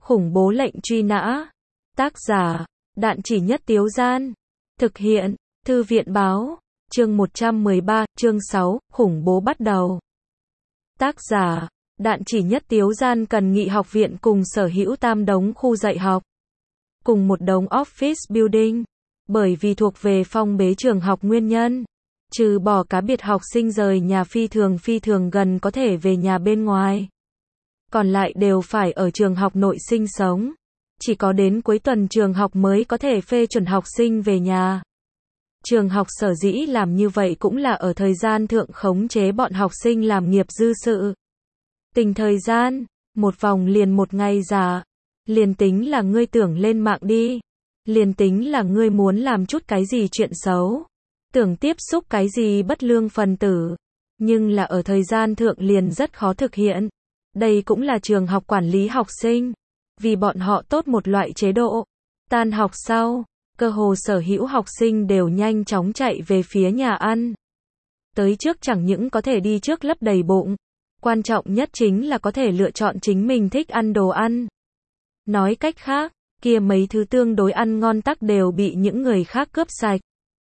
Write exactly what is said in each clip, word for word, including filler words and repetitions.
Khủng bố lệnh truy nã. Tác giả, Đạn Chỉ Nhất Tiếu Gian. Thực hiện, Thư viện Báo. Chương một trăm mười ba, chương sáu, khủng bố bắt đầu. Tác giả, Đạn Chỉ Nhất Tiếu Gian cần nghị học viện cùng sở hữu tam đống khu dạy học. Cùng một đống office building. Bởi vì thuộc về phong bế trường học nguyên nhân. Trừ bỏ cá biệt học sinh rời nhà phi thường phi thường gần có thể về nhà bên ngoài. Còn lại đều phải ở trường học nội sinh sống. Chỉ có đến cuối tuần trường học mới có thể phê chuẩn học sinh về nhà. Trường học sở dĩ làm như vậy cũng là ở thời gian thượng khống chế bọn học sinh làm nghiệp dư sự. Tình thời gian, một vòng liền một ngày giả. Liền tính là ngươi tưởng lên mạng đi. Liền tính là ngươi muốn làm chút cái gì chuyện xấu. Tưởng tiếp xúc cái gì bất lương phần tử. Nhưng là ở thời gian thượng liền rất khó thực hiện. Đây cũng là trường học quản lý học sinh. Vì bọn họ tốt một loại chế độ. Tan học sau, cơ hồ sở hữu học sinh đều nhanh chóng chạy về phía nhà ăn. Tới trước chẳng những có thể đi trước lấp đầy bụng. Quan trọng nhất chính là có thể lựa chọn chính mình thích ăn đồ ăn. Nói cách khác, kia mấy thứ tương đối ăn ngon tắc đều bị những người khác cướp sạch.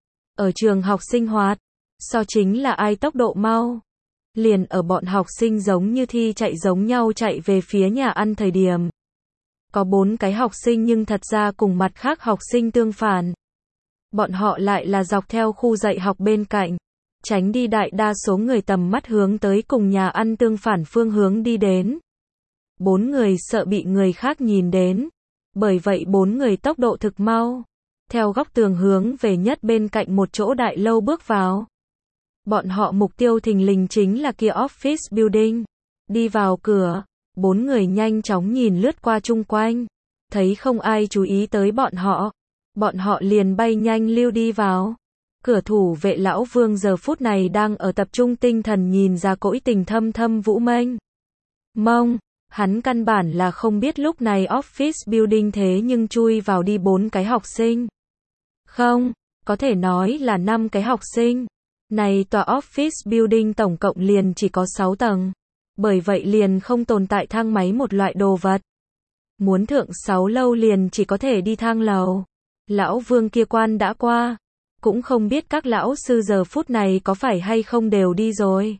Ở trường học sinh hoạt, so chính là ai tốc độ mau. Liền ở bọn học sinh giống như thi chạy giống nhau chạy về phía nhà ăn thời điểm. Có bốn cái học sinh nhưng thật ra cùng mặt khác học sinh tương phản. Bọn họ lại là dọc theo khu dạy học bên cạnh. Tránh đi đại đa số người tầm mắt hướng tới cùng nhà ăn tương phản phương hướng đi đến. Bốn người sợ bị người khác nhìn đến. Bởi vậy bốn người tốc độ thực mau. Theo góc tường hướng về nhất bên cạnh một chỗ đại lâu bước vào. Bọn họ mục tiêu thình lình chính là kia office building. Đi vào cửa, bốn người nhanh chóng nhìn lướt qua chung quanh. Thấy không ai chú ý tới bọn họ. Bọn họ liền bay nhanh lưu đi vào. Cửa thủ vệ lão Vương giờ phút này đang ở tập trung tinh thần nhìn ra cõi tình thâm thâm vũ mênh mông. Hắn căn bản là không biết lúc này office building thế nhưng chui vào đi bốn cái học sinh. Không, có thể nói là năm cái học sinh. Này tòa office building tổng cộng liền chỉ có sáu tầng. Bởi vậy liền không tồn tại thang máy một loại đồ vật. Muốn thượng sáu lâu liền chỉ có thể đi thang lầu. Lão Vương kia quan đã qua. Cũng không biết các lão sư giờ phút này có phải hay không đều đi rồi.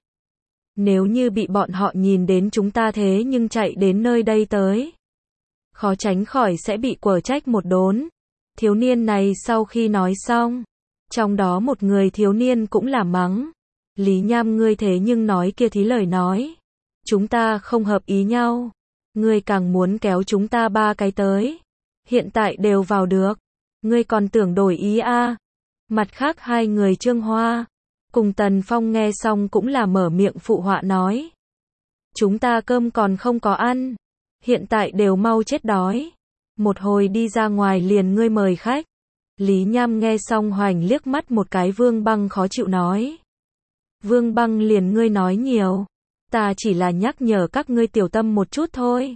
Nếu như bị bọn họ nhìn đến chúng ta thế nhưng chạy đến nơi đây tới. Khó tránh khỏi sẽ bị quở trách một đốn. Thiếu niên này sau khi nói xong. Trong đó một người thiếu niên cũng là mắng. Lý Nham ngươi thế nhưng nói kia thí lời nói. Chúng ta không hợp ý nhau. Ngươi càng muốn kéo chúng ta ba cái tới. Hiện tại đều vào được. Ngươi còn tưởng đổi ý a à? Mặt khác hai người Trương Hoa. Cùng Tần Phong nghe xong cũng là mở miệng phụ họa nói. Chúng ta cơm còn không có ăn. Hiện tại đều mau chết đói. Một hồi đi ra ngoài liền ngươi mời khách. Lý Nham nghe xong hoành liếc mắt một cái Vương Băng khó chịu nói. Vương Băng liền ngươi nói nhiều. Ta chỉ là nhắc nhở các ngươi tiểu tâm một chút thôi.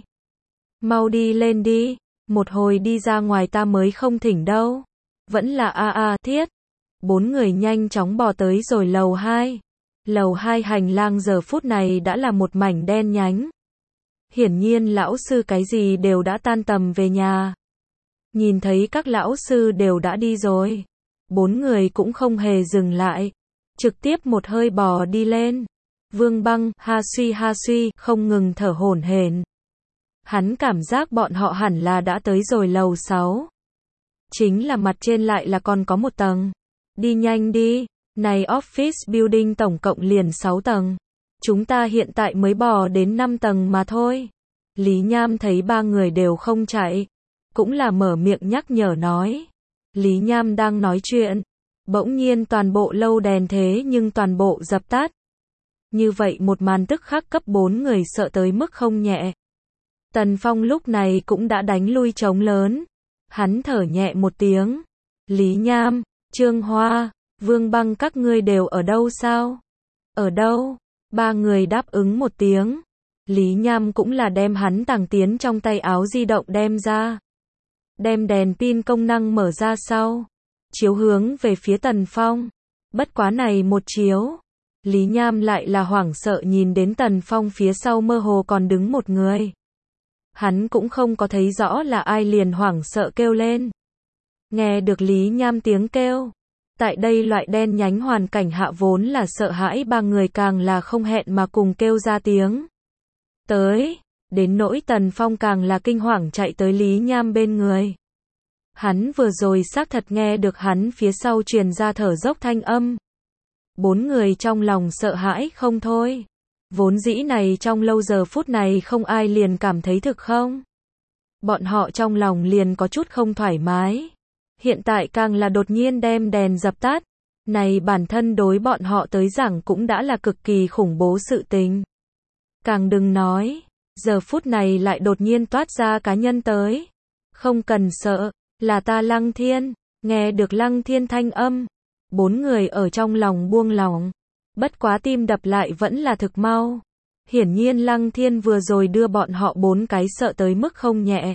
Mau đi lên đi. Một hồi đi ra ngoài ta mới không thỉnh đâu. Vẫn là a a thiết. Bốn người nhanh chóng bò tới rồi lầu hai. Lầu hai hành lang giờ phút này đã là một mảnh đen nhánh. Hiển nhiên lão sư cái gì đều đã tan tầm về nhà. Nhìn thấy các lão sư đều đã đi rồi. Bốn người cũng không hề dừng lại. Trực tiếp một hơi bò đi lên. Vương Băng, ha suy ha suy, không ngừng thở hổn hển. Hắn cảm giác bọn họ hẳn là đã tới rồi lầu sáu. Chính là mặt trên lại là còn có một tầng. Đi nhanh đi, này office building tổng cộng liền sáu tầng. Chúng ta hiện tại mới bò đến năm tầng mà thôi. Lý Nham thấy ba người đều không chạy. Cũng là mở miệng nhắc nhở nói. Lý Nham đang nói chuyện. Bỗng nhiên toàn bộ lâu đèn thế nhưng toàn bộ dập tắt. Như vậy một màn tức khắc cấp bốn người sợ tới mức không nhẹ. Tần Phong lúc này cũng đã đánh lui trống lớn. Hắn thở nhẹ một tiếng. Lý Nham, Trương Hoa, Vương Băng các ngươi đều ở đâu sao? Ở đâu? Ba người đáp ứng một tiếng. Lý Nham cũng là đem hắn tàng tiến trong tay áo di động đem ra. Đem đèn pin công năng mở ra sau. Chiếu hướng về phía Tần Phong. Bất quá này một chiếu. Lý Nham lại là hoảng sợ nhìn đến Tần Phong phía sau mơ hồ còn đứng một người. Hắn cũng không có thấy rõ là ai liền hoảng sợ kêu lên. Nghe được Lý Nham tiếng kêu. Tại đây loại đen nhánh hoàn cảnh hạ vốn là sợ hãi, ba người càng là không hẹn mà cùng kêu ra tiếng. Tới, đến nỗi Tần Phong càng là kinh hoàng chạy tới Lý Nham bên người. Hắn vừa rồi xác thật nghe được hắn phía sau truyền ra thở dốc thanh âm. Bốn người trong lòng sợ hãi không thôi. Vốn dĩ này trong lâu giờ phút này không ai liền cảm thấy thực không. Bọn họ trong lòng liền có chút không thoải mái. Hiện tại càng là đột nhiên đem đèn dập tắt. Này bản thân đối bọn họ tới giảng cũng đã là cực kỳ khủng bố sự tình. Càng đừng nói, giờ phút này lại đột nhiên toát ra cá nhân tới. Không cần sợ, là ta Lăng Thiên. Nghe được Lăng Thiên thanh âm. Bốn người ở trong lòng buông lỏng. Bất quá tim đập lại vẫn là thực mau. Hiển nhiên Lăng Thiên vừa rồi đưa bọn họ bốn cái sợ tới mức không nhẹ.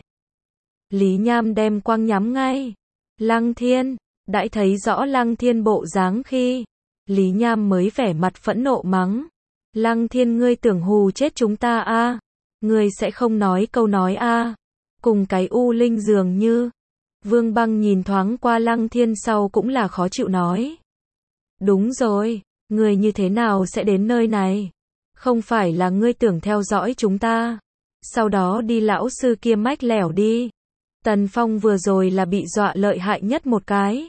Lý Nham đem quang nhắm ngay. Lăng Thiên, đãi thấy rõ Lăng Thiên bộ dáng khi, Lý Nham mới vẻ mặt phẫn nộ mắng. Lăng Thiên, ngươi tưởng hù chết chúng ta a? À? Ngươi sẽ không nói câu nói a? À? Cùng cái u linh dường như. Vương Băng nhìn thoáng qua Lăng Thiên sau cũng là khó chịu nói. Đúng rồi, ngươi như thế nào sẽ đến nơi này? Không phải là ngươi tưởng theo dõi chúng ta, sau đó đi lão sư kia mách lẻo đi. Tần Phong vừa rồi là bị dọa lợi hại nhất một cái.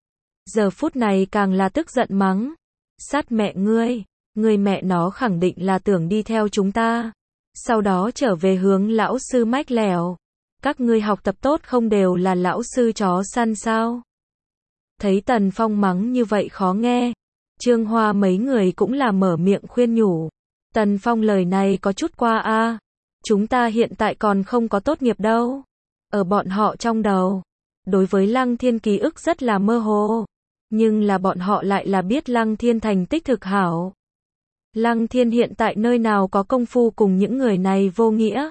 Giờ phút này càng là tức giận mắng. Sát mẹ ngươi, ngươi mẹ nó khẳng định là tưởng đi theo chúng ta. Sau đó trở về hướng lão sư mách lẻo. Các ngươi học tập tốt không đều là lão sư chó săn sao? Thấy Tần Phong mắng như vậy khó nghe. Trương Hoa mấy người cũng là mở miệng khuyên nhủ. Tần Phong lời này có chút qua a. À. Chúng ta hiện tại còn không có tốt nghiệp đâu. Ở bọn họ trong đầu, đối với Lăng Thiên ký ức rất là mơ hồ, nhưng là bọn họ lại là biết Lăng Thiên thành tích thực hảo. Lăng Thiên hiện tại nơi nào có công phu cùng những người này vô nghĩa.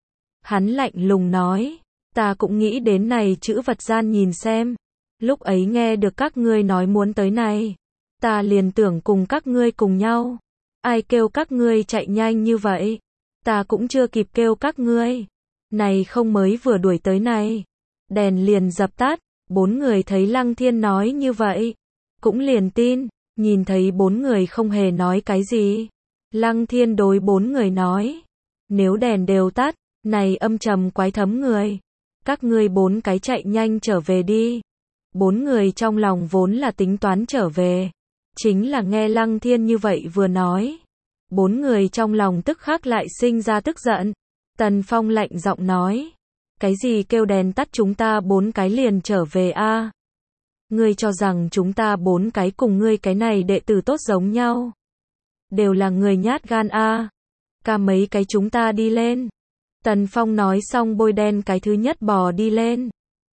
Hắn lạnh lùng nói, ta cũng nghĩ đến này chữ vật gian nhìn xem. Lúc ấy nghe được các ngươi nói muốn tới này, ta liền tưởng cùng các ngươi cùng nhau. Ai kêu các ngươi chạy nhanh như vậy, ta cũng chưa kịp kêu các ngươi. Này không mới vừa đuổi tới này. Đèn liền dập tắt, bốn người thấy Lăng Thiên nói như vậy. Cũng liền tin, nhìn thấy bốn người không hề nói cái gì. Lăng Thiên đối bốn người nói. Nếu đèn đều tắt, này âm trầm quái thấm người. Các ngươi bốn cái chạy nhanh trở về đi. Bốn người trong lòng vốn là tính toán trở về. Chính là nghe Lăng Thiên như vậy vừa nói. Bốn người trong lòng tức khắc lại sinh ra tức giận. Tần Phong lạnh giọng nói. Cái gì kêu đèn tắt chúng ta bốn cái liền trở về a? À? Ngươi cho rằng chúng ta bốn cái cùng ngươi cái này đệ tử tốt giống nhau. Đều là người nhát gan a. À? Ca mấy cái chúng ta đi lên. Tần Phong nói xong bôi đen cái thứ nhất bò đi lên.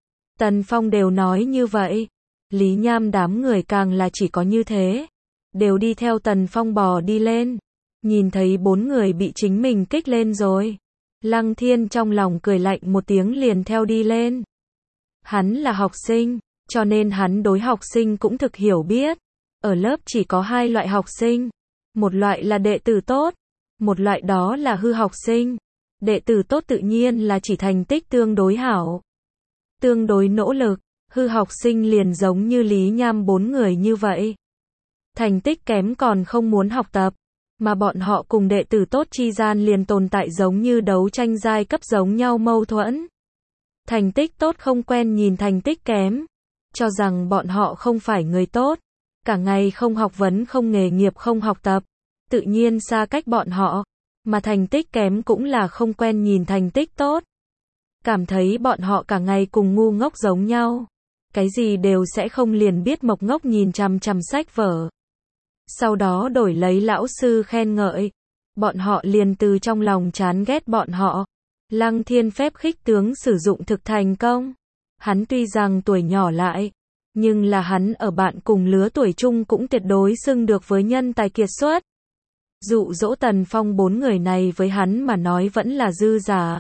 Tần Phong đều nói như vậy. Lý Nham đám người càng là chỉ có như thế. Đều đi theo Tần Phong bò đi lên. Nhìn thấy bốn người bị chính mình kích lên rồi. Lăng Thiên trong lòng cười lạnh một tiếng liền theo đi lên. Hắn là học sinh, cho nên hắn đối học sinh cũng thực hiểu biết. Ở lớp chỉ có hai loại học sinh. Một loại là đệ tử tốt, một loại đó là hư học sinh. Đệ tử tốt tự nhiên là chỉ thành tích tương đối hảo, tương đối nỗ lực. Hư học sinh liền giống như Lý Nham bốn người như vậy. Thành tích kém còn không muốn học tập. Mà bọn họ cùng đệ tử tốt chi gian liền tồn tại giống như đấu tranh giai cấp giống nhau mâu thuẫn. Thành tích tốt không quen nhìn thành tích kém, cho rằng bọn họ không phải người tốt, cả ngày không học vấn không nghề nghiệp không học tập, tự nhiên xa cách bọn họ, mà thành tích kém cũng là không quen nhìn thành tích tốt. Cảm thấy bọn họ cả ngày cùng ngu ngốc giống nhau, cái gì đều sẽ không liền biết mộc ngốc nhìn chằm chằm sách vở. Sau đó đổi lấy lão sư khen ngợi, bọn họ liền từ trong lòng chán ghét bọn họ. Lăng Thiên phép khích tướng sử dụng thực thành công. Hắn tuy rằng tuổi nhỏ lại, nhưng là hắn ở bạn cùng lứa tuổi chung cũng tuyệt đối xưng được với nhân tài kiệt xuất. Dụ dỗ Tần Phong bốn người này với hắn mà nói vẫn là dư giả.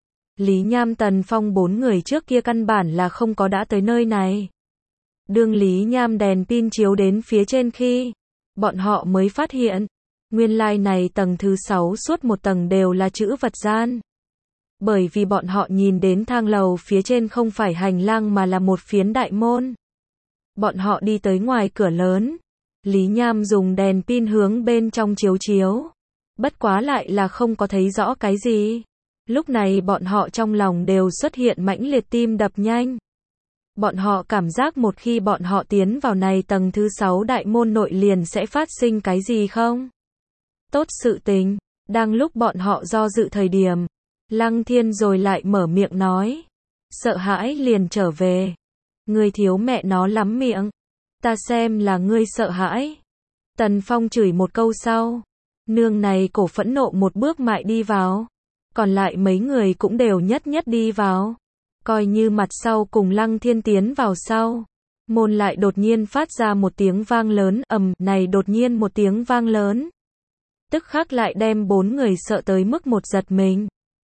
Lý Nham Tần Phong bốn người trước kia căn bản là không có đã tới nơi này. Đương Lý Nham đèn pin chiếu đến phía trên khi, bọn họ mới phát hiện, nguyên lai này tầng thứ sáu suốt một tầng đều là chữ vật gian. Bởi vì bọn họ nhìn đến thang lầu phía trên không phải hành lang mà là một phiến đại môn. Bọn họ đi tới ngoài cửa lớn. Lý Nham dùng đèn pin hướng bên trong chiếu chiếu. Bất quá lại là không có thấy rõ cái gì. Lúc này bọn họ trong lòng đều xuất hiện mãnh liệt tim đập nhanh. Bọn họ cảm giác một khi bọn họ tiến vào này tầng thứ sáu đại môn nội liền sẽ phát sinh cái gì không? Tốt sự tình. Đang lúc bọn họ do dự thời điểm, Lăng Thiên rồi lại mở miệng nói. Sợ hãi liền trở về. Ngươi thiếu mẹ nó lắm miệng. Ta xem là ngươi sợ hãi. Tần Phong chửi một câu sau. Nương này cổ phẫn nộ một bước mại đi vào. Còn lại mấy người cũng đều nhất nhất đi vào. Coi như mặt sau cùng Lăng Thiên tiến vào sau. Môn lại đột nhiên phát ra một tiếng vang lớn, ầm, này đột nhiên một tiếng vang lớn. Tức khắc lại đem bốn người sợ tới mức một giật mình.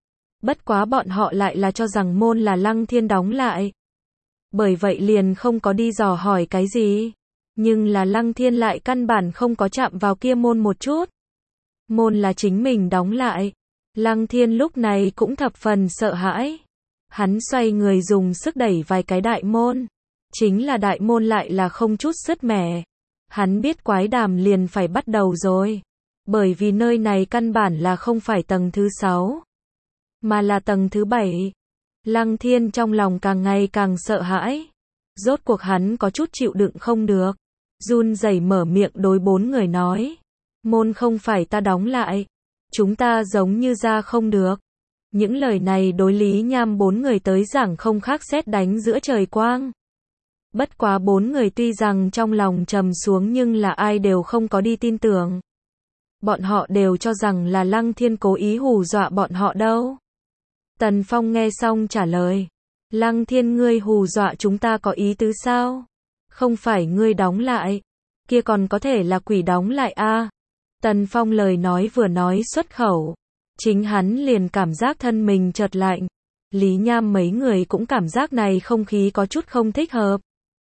Bất quá bọn họ lại là cho rằng môn là Lăng Thiên đóng lại. Bởi vậy liền không có đi dò hỏi cái gì. Nhưng là Lăng Thiên lại căn bản không có chạm vào kia môn một chút. Môn là chính mình đóng lại. Lăng Thiên lúc này cũng thập phần sợ hãi. Hắn xoay người dùng sức đẩy vài cái đại môn. Chính là đại môn lại là không chút sứt mẻ. Hắn biết quái đàm liền phải bắt đầu rồi. Bởi vì nơi này căn bản là không phải tầng thứ sáu. Mà là tầng thứ bảy. Lăng Thiên trong lòng càng ngày càng sợ hãi. Rốt cuộc hắn có chút chịu đựng không được. Run rẩy mở miệng đối bốn người nói. Môn không phải ta đóng lại. Chúng ta giống như ra không được. Những lời này đối Lý Nham bốn người tới giảng không khác sét đánh giữa trời quang. Bất quá bốn người tuy rằng trong lòng trầm xuống nhưng là ai đều không có đi tin tưởng. Bọn họ đều cho rằng là Lăng Thiên cố ý hù dọa bọn họ đâu. Tần Phong nghe xong trả lời. Lăng Thiên ngươi hù dọa chúng ta có ý tứ sao? Không phải ngươi đóng lại. Kia còn có thể là quỷ đóng lại a. À? Tần Phong lời nói vừa nói xuất khẩu. Chính hắn liền cảm giác thân mình chợt lạnh. Lý Nham mấy người cũng cảm giác này không khí có chút không thích hợp.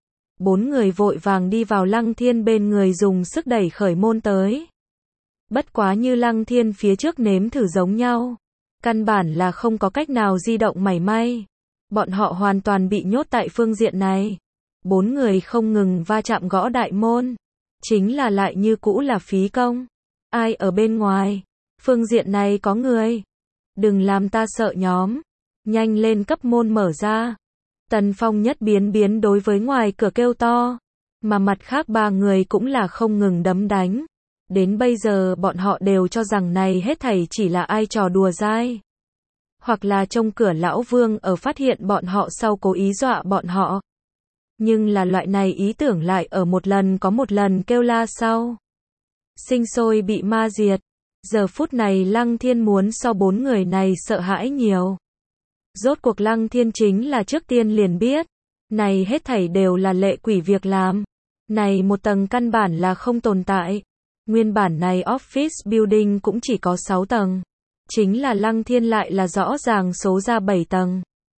Bốn người vội vàng đi vào Lăng Thiên bên người dùng sức đẩy khởi môn tới. Bất quá như Lăng Thiên phía trước nếm thử giống nhau. Căn bản là không có cách nào di động mảy may. Bọn họ hoàn toàn bị nhốt tại phương diện này. Bốn người không ngừng va chạm gõ đại môn. Chính là lại như cũ là phí công. Ai ở bên ngoài? Phương diện này có người. Đừng làm ta sợ nhóm. Nhanh lên cấp môn mở ra. Tần Phong nhất biến biến đối với ngoài cửa kêu to. Mà mặt khác ba người cũng là không ngừng đấm đánh. Đến bây giờ bọn họ đều cho rằng này hết thảy chỉ là ai trò đùa dai. Hoặc là trong cửa lão Vương ở phát hiện bọn họ sau cố ý dọa bọn họ. Nhưng là loại này ý tưởng lại ở một lần có một lần kêu la sau. Sinh sôi bị ma diệt. Giờ phút này Lăng Thiên muốn so bốn người này sợ hãi nhiều. Rốt cuộc Lăng Thiên chính là trước tiên liền biết. Này hết thảy đều là lệ quỷ việc làm. Này một tầng căn bản là không tồn tại. Nguyên bản này office building cũng chỉ có sáu tầng. Chính là Lăng Thiên lại là rõ ràng số ra bảy tầng.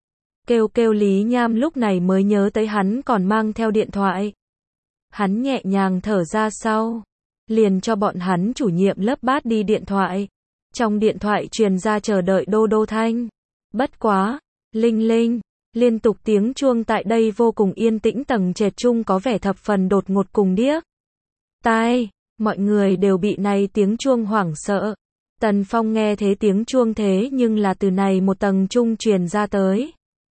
Kêu kêu Lý Nham lúc này mới nhớ tới hắn còn mang theo điện thoại. Hắn nhẹ nhàng thở ra sau. Liền cho bọn hắn chủ nhiệm lớp bát đi điện thoại. Trong điện thoại truyền ra chờ đợi đô đô thanh. Bất quá, linh linh, liên tục tiếng chuông tại đây vô cùng yên tĩnh tầng trệt chung có vẻ thập phần đột ngột cùng điếc. Tai, mọi người đều bị này tiếng chuông hoảng sợ. Tần Phong nghe thế tiếng chuông thế nhưng là từ này một tầng chung truyền ra tới.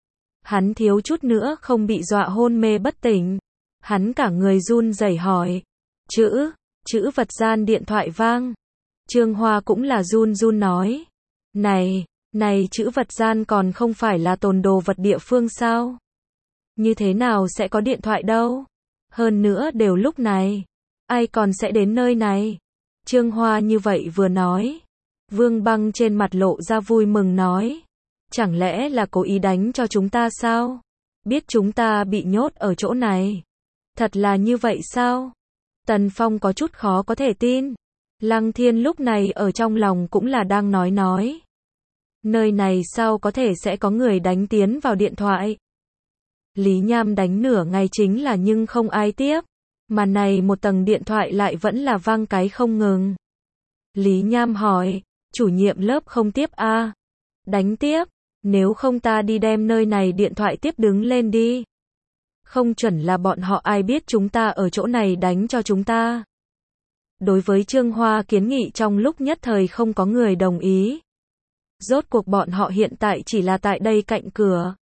Hắn thiếu chút nữa không bị dọa hôn mê bất tỉnh. Hắn cả người run rẩy hỏi. Chữ, chữ vật gian điện thoại vang. Trương Hoa cũng là run run nói. Này, này chữ vật gian còn không phải là tồn đồ vật địa phương sao? Như thế nào sẽ có điện thoại đâu? Hơn nữa đều lúc này. Ai còn sẽ đến nơi này? Trương Hoa như vậy vừa nói. Vương Băng trên mặt lộ ra vui mừng nói. Chẳng lẽ là cố ý đánh cho chúng ta sao? Biết chúng ta bị nhốt ở chỗ này. Thật là như vậy sao? Tần Phong có chút khó có thể tin. Lăng Thiên lúc này ở trong lòng cũng là đang nói nói. Nơi này sao có thể sẽ có người đánh tiến vào điện thoại? Lý Nham đánh nửa ngày chính là nhưng không ai tiếp. Mà này một tầng điện thoại lại vẫn là vang cái không ngừng. Lý Nham hỏi, chủ nhiệm lớp không tiếp a? À? Đánh tiếp. Nếu không ta đi đem nơi này điện thoại tiếp đứng lên đi. Không chuẩn là bọn họ ai biết chúng ta ở chỗ này đánh cho chúng ta. Đối với Trương Hoa kiến nghị trong lúc nhất thời không có người đồng ý. Rốt cuộc bọn họ hiện tại chỉ là tại đây cạnh cửa.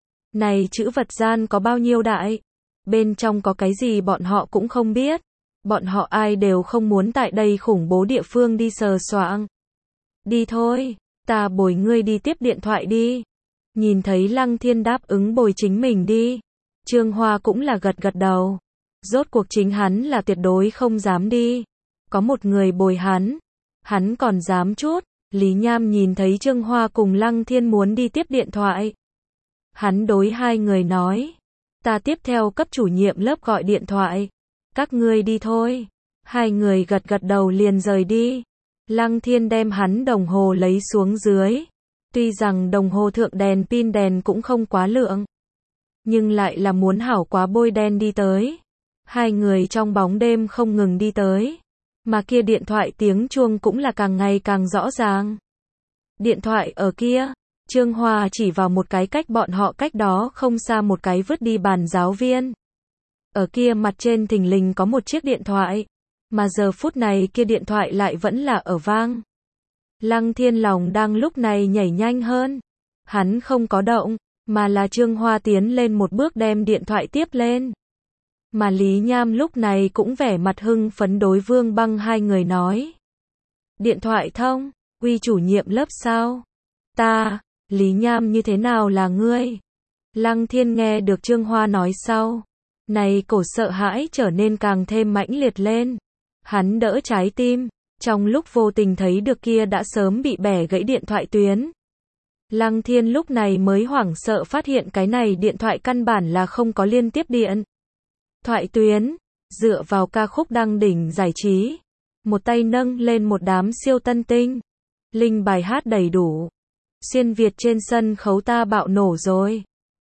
Này chữ vật gian có bao nhiêu đại? Bên trong có cái gì bọn họ cũng không biết. Bọn họ ai đều không muốn tại đây khủng bố địa phương đi sờ soạng. Đi thôi, ta bồi ngươi đi tiếp điện thoại đi. Nhìn thấy Lăng Thiên đáp ứng bồi chính mình đi. Trương Hoa cũng là gật gật đầu. Rốt cuộc chính hắn là tuyệt đối không dám đi. Có một người bồi hắn. Hắn còn dám chút. Lý Nham nhìn thấy Trương Hoa cùng Lăng Thiên muốn đi tiếp điện thoại. Hắn đối hai người nói. Ta tiếp theo cấp chủ nhiệm lớp gọi điện thoại. Các ngươi đi thôi. Hai người gật gật đầu liền rời đi. Lăng Thiên đem hắn đồng hồ lấy xuống dưới. Tuy rằng đồng hồ thượng đèn pin đèn cũng không quá lượng. Nhưng lại là muốn hảo quá bôi đen đi tới. Hai người trong bóng đêm không ngừng đi tới. Mà kia điện thoại tiếng chuông cũng là càng ngày càng rõ ràng. Điện thoại ở kia. Trương Hoa chỉ vào một cái cách bọn họ cách đó không xa một cái vứt đi bàn giáo viên. Ở kia mặt trên thình lình có một chiếc điện thoại. Mà giờ phút này kia điện thoại lại vẫn là ở vang. Lăng Thiên lòng đang lúc này nhảy nhanh hơn. Hắn không có động, mà là Trương Hoa tiến lên một bước đem điện thoại tiếp lên. Mà Lý Nham lúc này cũng vẻ mặt hưng phấn đối Vương Băng hai người nói. Điện thoại thông, uy chủ nhiệm lớp sao? Ta, Lý Nham như thế nào là ngươi? Lăng Thiên nghe được Trương Hoa nói sau. Này cổ sợ hãi trở nên càng thêm mãnh liệt lên. Hắn đỡ trái tim. Trong lúc vô tình thấy được kia đã sớm bị bẻ gãy điện thoại tuyến. Lăng Thiên lúc này mới hoảng sợ phát hiện cái này điện thoại căn bản là không có liên tiếp điện. Thoại tuyến, dựa vào ca khúc đăng đỉnh giải trí. Một tay nâng lên một đám siêu tân tinh. Linh bài hát đầy đủ. Xuyên Việt trên sân khấu ta bạo nổ rồi.